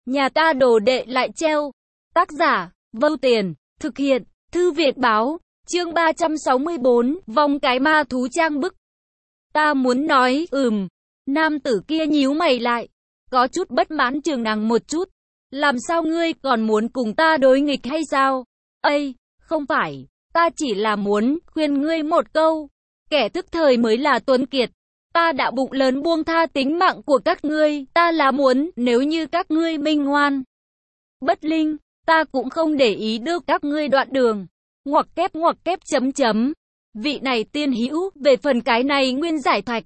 Nhà ta đồ đệ lại treo. Tác giả, Vâu Tiền, thực hiện, Thư Viện Báo, chương 364, vòng cái ma thú trang bức. Ta muốn nói, nam tử kia nhíu mày lại, có chút bất mãn chừng nàng một chút. Làm sao ngươi còn muốn cùng ta đối nghịch hay sao? Ây, không phải, ta chỉ là muốn khuyên ngươi một câu. Kẻ thức thời mới là tuấn kiệt. Ta đã bụng lớn buông tha tính mạng của các ngươi, ta là muốn, nếu như các ngươi minh ngoan bất linh, ta cũng không để ý đưa các ngươi đoạn đường. Ngoặc kép chấm. Vị này tiên hữu, về phần cái này nguyên giải thạch.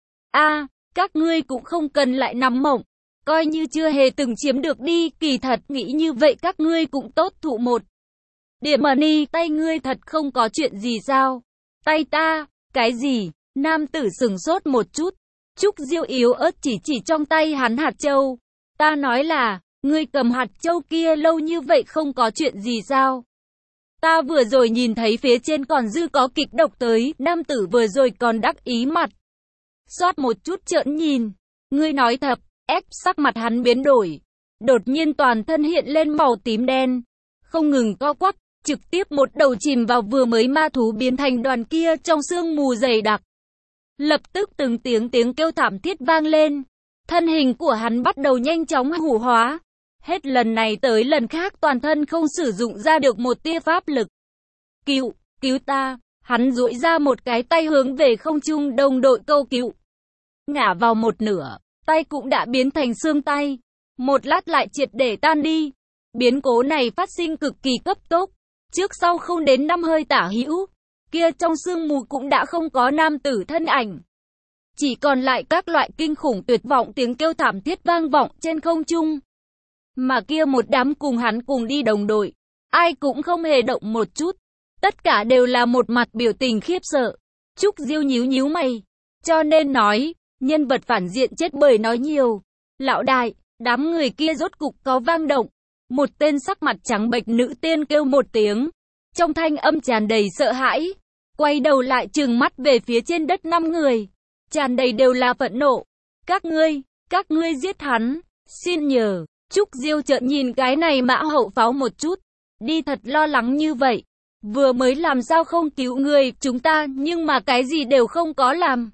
Các ngươi cũng không cần lại nằm mộng, coi như chưa hề từng chiếm được đi, kỳ thật nghĩ như vậy các ngươi cũng tốt thụ một điểm money, tay ngươi thật không có chuyện gì sao? Tay ta, cái gì? Nam tử sừng sốt một chút. Trúc Diêu yếu ớt chỉ trong tay hắn hạt châu. Ta nói là, ngươi cầm hạt châu kia lâu như vậy không có chuyện gì sao? Ta vừa rồi nhìn thấy phía trên còn dư có kịch độc tới, nam tử vừa rồi còn đắc ý mặt xoát một chút trợn nhìn. Ngươi nói thật, sắc mặt hắn biến đổi. Đột nhiên toàn thân hiện lên màu tím đen, không ngừng co quắp, trực tiếp một đầu chìm vào vừa mới ma thú biến thành đoàn kia trong sương mù dày đặc. Lập tức từng tiếng kêu thảm thiết vang lên. Thân hình của hắn bắt đầu nhanh chóng hủ hóa. Hết lần này tới lần khác toàn thân không sử dụng ra được một tia pháp lực. Cứu ta. Hắn duỗi ra một cái tay hướng về không trung đồng đội câu cứu. Ngã vào một nửa, tay cũng đã biến thành xương tay. Một lát lại triệt để tan đi. Biến cố này phát sinh cực kỳ cấp tốc. Trước sau không đến 5 hơi tả hữu. Kia trong sương mù cũng đã không có nam tử thân ảnh. Chỉ còn lại các loại kinh khủng tuyệt vọng tiếng kêu thảm thiết vang vọng trên không trung. Mà kia một đám cùng hắn cùng đi đồng đội, ai cũng không hề động một chút. Tất cả đều là một mặt biểu tình khiếp sợ. Trúc Diêu nhíu mày. Cho nên nói, nhân vật phản diện chết bởi nói nhiều. Lão đại, đám người kia rốt cục có vang động. Một tên sắc mặt trắng bệch nữ tiên kêu một tiếng. Trong thanh âm tràn đầy sợ hãi. Quay đầu lại trừng mắt về phía trên đất 5 người. Tràn đầy đều là phẫn nộ. Các ngươi giết hắn. Xin nhờ. Trúc Diêu chợt nhìn cái này Mã Hậu Pháo một chút. Đi thật lo lắng như vậy. Vừa mới làm sao không cứu người chúng ta, nhưng mà cái gì đều không có làm.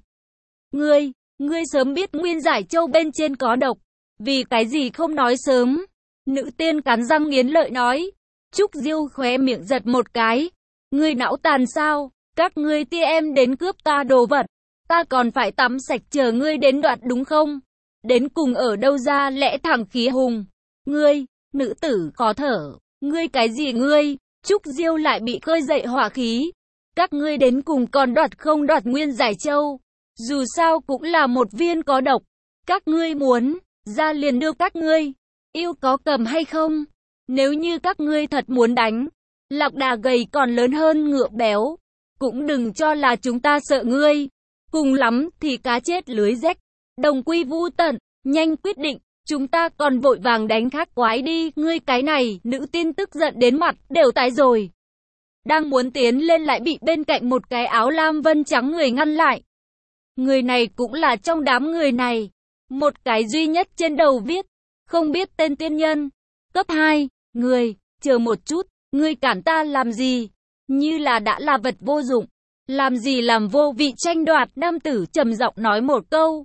Ngươi sớm biết nguyên giải châu bên trên có độc. Vì cái gì không nói sớm? Nữ tiên cắn răng nghiến lợi nói. Trúc Diêu khóe miệng giật một cái. Ngươi não tàn sao? Các ngươi tia em đến cướp ta đồ vật. Ta còn phải tắm sạch chờ ngươi đến đoạn đúng không? Đến cùng ở đâu ra lẽ thẳng khí hùng? Ngươi, nữ tử khó thở. Ngươi cái gì ngươi? Trúc Diêu lại bị khơi dậy hỏa khí. Các ngươi đến cùng còn đoạt không đoạt nguyên giải châu? Dù sao cũng là một viên có độc. Các ngươi muốn, ra liền đưa các ngươi. Yêu có cầm hay không? Nếu như các ngươi thật muốn đánh, lạc đà gầy còn lớn hơn ngựa béo. Cũng đừng cho là chúng ta sợ ngươi. Cùng lắm thì cá chết lưới rách. Đồng quy vu tận, nhanh quyết định. Chúng ta còn vội vàng đánh khác quái đi. Ngươi cái này, nữ tiên tức giận đến mặt đều tái rồi. Đang muốn tiến lên lại bị bên cạnh một cái áo lam vân trắng người ngăn lại. Người này cũng là trong đám người này. Một cái duy nhất trên đầu viết. Không biết tên tiên nhân. Cấp 2, người, chờ một chút. Ngươi cản ta làm gì? Như là đã là vật vô dụng. Làm gì làm vô vị tranh đoạt, nam tử trầm giọng nói một câu.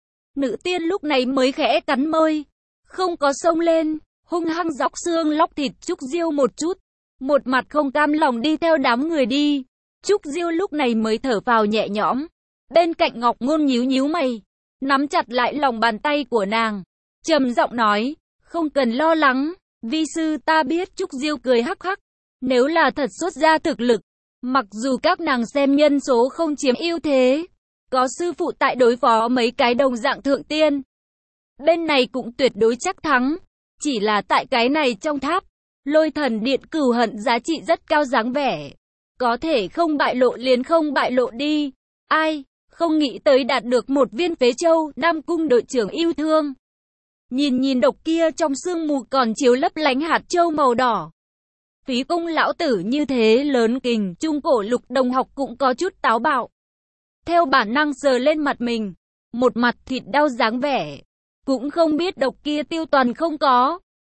Nữ tiên lúc này mới khẽ cắn môi. Không có xông lên, hung hăng dóc xương lóc thịt Trúc Diêu một chút. Một mặt không cam lòng đi theo đám người đi. Trúc Diêu lúc này mới thở phào nhẹ nhõm. Bên cạnh Ngọc Ngôn nhíu mày. Nắm chặt lại lòng bàn tay của nàng. Trầm giọng nói, không cần lo lắng. Vi sư ta biết. Trúc Diêu cười hắc hắc. Nếu là thật xuất ra thực lực. Mặc dù các nàng xem nhân số không chiếm ưu thế, có sư phụ tại đối phó mấy cái đồng dạng thượng tiên, bên này cũng tuyệt đối chắc thắng. Chỉ là tại cái này trong tháp, Lôi Thần Điện cửu hận giá trị rất cao dáng vẻ. Có thể không bại lộ liền không bại lộ đi. Ai, không nghĩ tới đạt được một viên phế châu, Nam Cung đội trưởng yêu thương. Nhìn độc kia trong sương mù còn chiếu lấp lánh hạt châu màu đỏ. Phí công lão tử như thế lớn kình, Trung Cổ Lục đồng học cũng có chút táo bạo. Theo bản năng sờ lên mặt mình, một mặt thịt đau dáng vẻ. Cũng không biết độc kia tiêu toàn không có.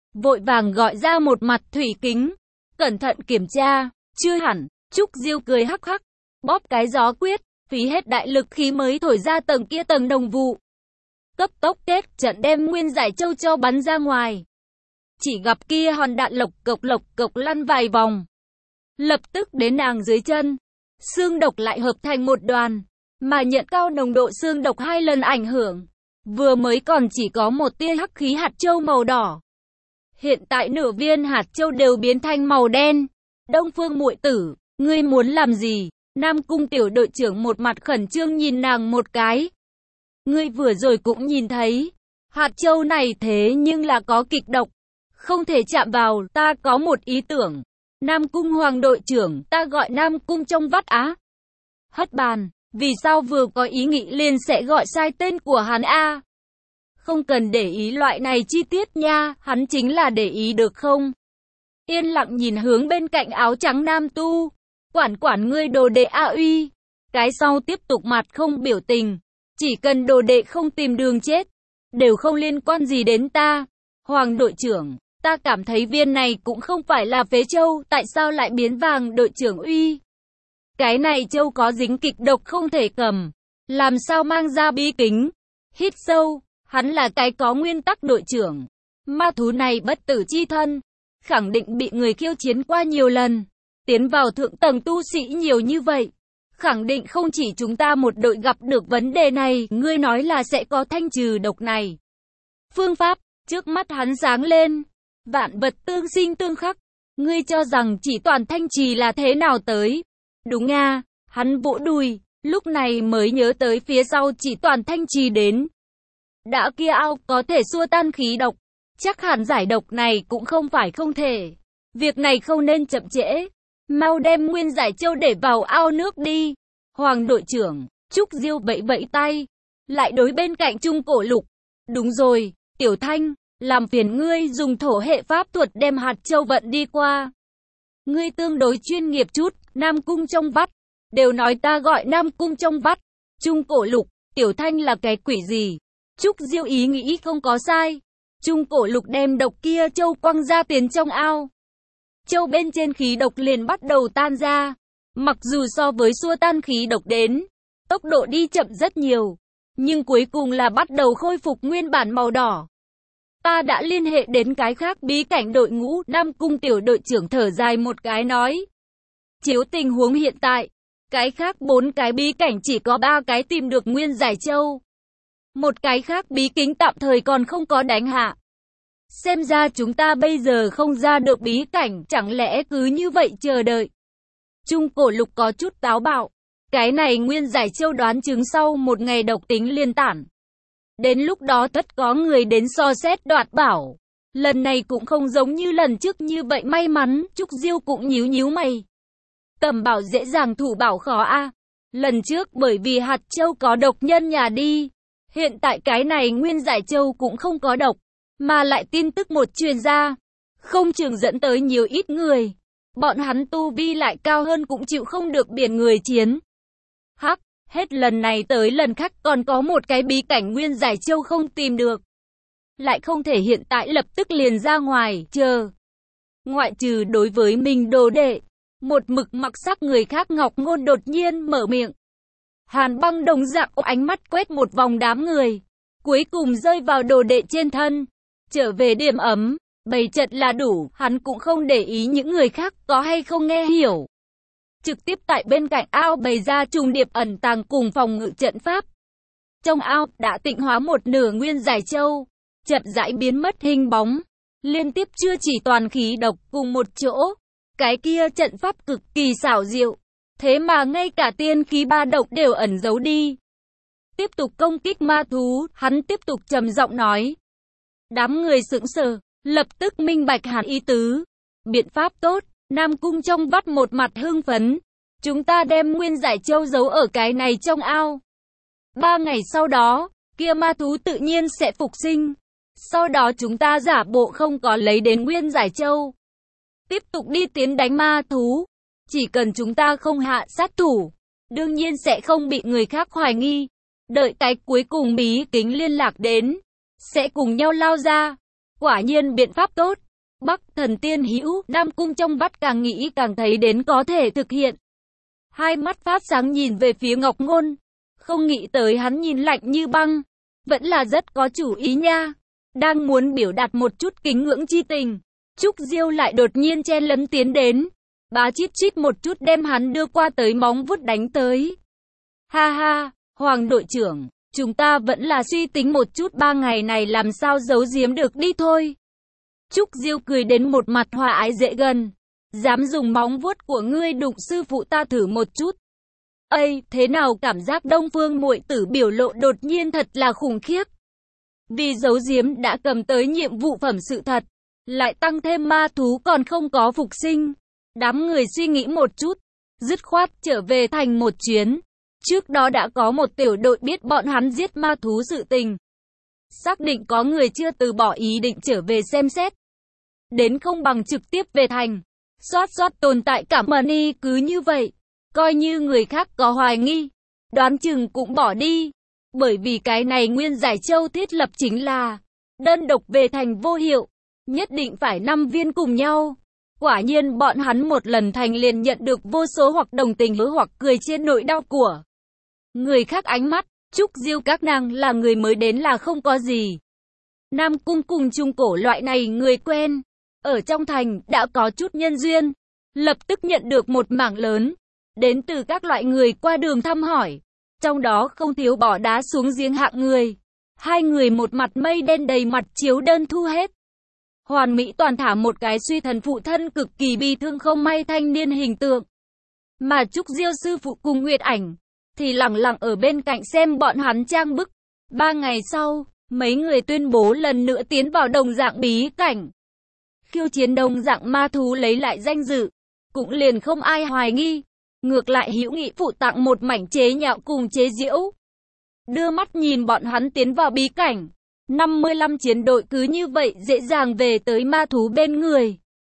vội vàng gọi ra một mặt thủy kính, cẩn thận kiểm tra, chưa hẳn. Trúc Diêu cười hắc hắc, bóp cái gió quyết, phí hết đại lực khí mới thổi ra tầng kia tầng đồng vụ. Cấp tốc kết trận đem Nguyên Giải Châu cho bắn ra ngoài. Chỉ gặp kia hòn đạn lộc cộc lăn vài vòng. Lập tức đến nàng dưới chân. Xương độc lại hợp thành một đoàn, mà nhận cao nồng độ xương độc 2 lần ảnh hưởng. Vừa mới còn chỉ có một tia hắc khí hạt châu màu đỏ. Hiện tại nửa viên hạt châu đều biến thành màu đen. Đông Phương muội tử, ngươi muốn làm gì? Nam Cung tiểu đội trưởng một mặt khẩn trương nhìn nàng một cái. Ngươi vừa rồi cũng nhìn thấy, hạt châu này thế nhưng là có kịch độc, không thể chạm vào. Ta có một ý tưởng. Nam Cung Hoàng đội trưởng, ta gọi Nam Cung trong vắt á. Hất bàn, vì sao vừa có ý nghĩ liền sẽ gọi sai tên của hắn a? Không cần để ý loại này chi tiết nha, hắn chính là để ý được không? Yên lặng nhìn hướng bên cạnh áo trắng nam tu. Quản ngươi đồ đệ A Uy. Cái sau tiếp tục mặt không biểu tình. Chỉ cần đồ đệ không tìm đường chết, đều không liên quan gì đến ta. Hoàng đội trưởng, ta cảm thấy viên này cũng không phải là phế châu, tại sao lại biến vàng đội trưởng Uy? Cái này châu có dính kịch độc không thể cầm, làm sao mang ra bí kính? Hít sâu, hắn là cái có nguyên tắc đội trưởng. Ma thú này bất tử chi thân, khẳng định bị người khiêu chiến qua nhiều lần. Tiến vào thượng tầng tu sĩ nhiều như vậy, khẳng định không chỉ chúng ta một đội gặp được vấn đề này. Ngươi nói là sẽ có thanh trừ độc này phương pháp. Trước mắt hắn sáng lên. Vạn vật tương sinh tương khắc. Ngươi cho rằng chỉ toàn thanh trì là thế nào tới? Đúng nha, hắn vỗ đùi, lúc này mới nhớ tới phía sau chỉ toàn thanh trì đến. Đã kia ao có thể xua tan khí độc, chắc hẳn giải độc này cũng không phải không thể. Việc này không nên chậm trễ. Mau đem Nguyên Giải Châu để vào ao nước đi. Hoàng đội trưởng, Trúc Diêu vẫy vẫy tay, lại đối bên cạnh Trung Cổ Lục. Đúng rồi, Tiểu Thanh, làm phiền ngươi dùng thổ hệ pháp thuật đem hạt châu vận đi qua. Ngươi tương đối chuyên nghiệp chút. Nam Cung trong vắt, đều nói ta gọi Nam Cung trong vắt. Trung Cổ Lục, Tiểu Thanh là cái quỷ gì? Trúc Diêu ý nghĩ không có sai. Trung Cổ Lục đem độc kia châu quăng ra tiền trong ao. Châu bên trên khí độc liền bắt đầu tan ra. Mặc dù so với xua tan khí độc đến, tốc độ đi chậm rất nhiều, nhưng cuối cùng là bắt đầu khôi phục nguyên bản màu đỏ. Ta đã liên hệ đến cái khác bí cảnh đội ngũ. Nam Cung tiểu đội trưởng thở dài một cái nói. Chiếu tình huống hiện tại, cái khác 4 cái bí cảnh chỉ có 3 cái tìm được Nguyên Giải Châu. Một cái khác bí kính tạm thời còn không có đánh hạ. Xem ra chúng ta bây giờ không ra được bí cảnh, chẳng lẽ cứ như vậy chờ đợi? Trung Cổ Lục có chút táo bạo. Cái này Nguyên Giải Châu đoán chừng sau một ngày độc tính liên tản. Đến lúc đó tất có người đến so xét đoạt bảo. Lần này cũng không giống như lần trước như vậy may mắn. Trúc Diêu cũng nhíu nhíu mày. Tầm bảo dễ dàng thủ bảo khó a. Lần trước bởi vì hạt châu có độc nhân nhà đi. Hiện tại cái này Nguyên Giải Châu cũng không có độc, mà lại tin tức một truyền ra, không chừng dẫn tới nhiều ít người. Bọn hắn tu vi lại cao hơn cũng chịu không được biển người chiến. Hắc, hết lần này tới lần khác còn có một cái bí cảnh Nguyên Giải Châu không tìm được. Lại không thể hiện tại lập tức liền ra ngoài, chờ. Ngoại trừ đối với mình đồ đệ, một mực mặc sắc người khác Ngọc Ngôn đột nhiên mở miệng. Hàn Băng đồng dạng ánh mắt quét một vòng đám người, cuối cùng rơi vào đồ đệ trên thân. Trở về điểm ấm, bày trận là đủ, hắn cũng không để ý những người khác có hay không nghe hiểu. Trực tiếp tại bên cạnh ao bày ra trùng điệp ẩn tàng cùng phòng ngự trận pháp. Trong ao đã tịnh hóa một nửa Nguyên Giải Châu, chậm rãi biến mất hình bóng, liên tiếp chưa chỉ toàn khí độc cùng một chỗ. Cái kia trận pháp cực kỳ xảo diệu, thế mà ngay cả tiên khí ba độc đều ẩn giấu đi. Tiếp tục công kích ma thú, hắn tiếp tục trầm giọng nói. Đám người sững sờ, lập tức minh bạch hẳn ý tứ. Biện pháp tốt. Nam Cung trong vắt một mặt hưng phấn. Chúng ta đem Nguyên Giải Châu giấu ở cái này trong ao. 3 ngày sau đó, kia ma thú tự nhiên sẽ phục sinh. Sau đó chúng ta giả bộ không có lấy đến Nguyên Giải Châu. Tiếp tục đi tiến đánh ma thú. Chỉ cần chúng ta không hạ sát thủ, đương nhiên sẽ không bị người khác hoài nghi. Đợi cái cuối cùng bí kính liên lạc đến, sẽ cùng nhau lao ra. Quả nhiên biện pháp tốt. Bắc Thần Tiên hữu, Nam Cung trong vắt càng nghĩ càng thấy đến có thể thực hiện. Hai mắt phát sáng nhìn về phía Ngọc Ngôn. Không nghĩ tới hắn nhìn lạnh như băng. Vẫn là rất có chủ ý nha. Đang muốn biểu đạt một chút kính ngưỡng chi tình. Trúc Diêu lại đột nhiên chen lấn tiến đến. Bá chít chít một chút đem hắn đưa qua tới móng vuốt đánh tới. Ha ha, Hoàng đội trưởng, chúng ta vẫn là suy tính một chút 3 ngày này làm sao giấu giếm được đi thôi. Trúc Diêu cười đến một mặt hòa ái dễ gần. Dám dùng móng vuốt của ngươi đụng sư phụ ta thử một chút. Ây, thế nào cảm giác Đông Phương muội tử biểu lộ đột nhiên thật là khủng khiếp. Vì giấu giếm đã cầm tới nhiệm vụ phẩm sự thật, lại tăng thêm ma thú còn không có phục sinh. Đám người suy nghĩ một chút, dứt khoát trở về thành một chuyến. Trước đó đã có một tiểu đội biết bọn hắn giết ma thú sự tình. Xác định có người chưa từ bỏ ý định trở về xem xét. Đến không bằng trực tiếp về thành. Xoát tồn tại cảm money cứ như vậy. Coi như người khác có hoài nghi, đoán chừng cũng bỏ đi. Bởi vì cái này Nguyên Giải Châu thiết lập chính là đơn độc về thành vô hiệu. Nhất định phải 5 viên cùng nhau. Quả nhiên bọn hắn một lần thành liền nhận được vô số hoặc đồng tình hoặc cười trên nỗi đau của người khác ánh mắt. Trúc Diêu các nàng là người mới đến là không có gì. Nam Cung cùng Trung Cổ loại này người quen. Ở trong thành đã có chút nhân duyên. Lập tức nhận được một mảng lớn. Đến từ các loại người qua đường thăm hỏi. Trong đó không thiếu bỏ đá xuống giếng hạng người. Hai người một mặt mây đen đầy mặt chiếu đơn thu hết. Hoàn mỹ toàn thả một cái suy thần phụ thân cực kỳ bi thương không may thanh niên hình tượng. Mà Trúc Diêu sư phụ cùng Nguyệt Ảnh thì lặng lặng ở bên cạnh xem bọn hắn trang bức. 3 ngày sau, mấy người tuyên bố lần nữa tiến vào đồng dạng bí cảnh. Khiêu chiến đồng dạng ma thú lấy lại danh dự. Cũng liền không ai hoài nghi. Ngược lại hữu nghị phụ tặng một mảnh chế nhạo cùng chế giễu. Đưa mắt nhìn bọn hắn tiến vào bí cảnh. 55 chiến đội cứ như vậy dễ dàng về tới ma thú bên người.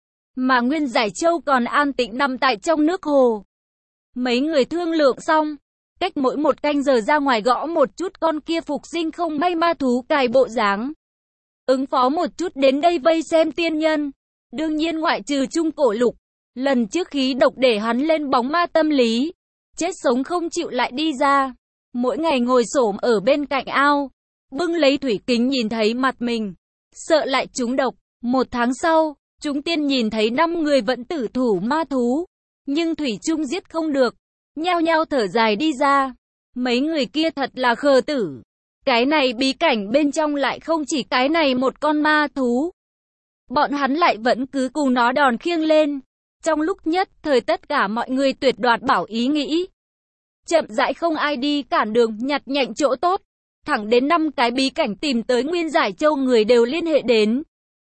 Mà Nguyên Giải Châu còn an tĩnh nằm tại trong nước hồ. Mấy người thương lượng xong. Cách mỗi một canh giờ ra ngoài gõ một chút con kia phục sinh không may ma thú cài bộ dáng. Ứng phó một chút đến đây vây xem tiên nhân. Đương nhiên ngoại trừ Trung Cổ Lục. Lần trước khí độc để hắn lên bóng ma tâm lý. Chết sống không chịu lại đi ra. Mỗi ngày ngồi xổm ở bên cạnh ao. Bưng lấy thủy kính nhìn thấy mặt mình. Sợ lại trúng độc. 1 tháng sau, chúng tiên nhìn thấy 5 người vẫn tử thủ ma thú. Nhưng thủy chung giết không được. Nhao nhao thở dài đi ra. Mấy người kia thật là khờ tử. Cái này bí cảnh bên trong lại không chỉ cái này một con ma thú. Bọn hắn lại vẫn cứ cùng nó đòn khiêng lên. Trong lúc nhất thời tất cả mọi người tuyệt đoạt bảo ý nghĩ. Chậm rãi không ai đi cản đường nhặt nhạnh chỗ tốt. Thẳng đến 5 cái bí cảnh tìm tới Nguyên Giải Châu người đều liên hệ đến.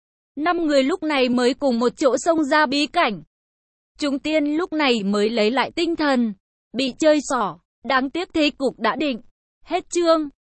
5 người lúc này mới cùng một chỗ xông ra bí cảnh. Chúng tiên lúc này mới lấy lại tinh thần. Bị chơi xỏ. Đáng tiếc thế cục đã định. Hết chương.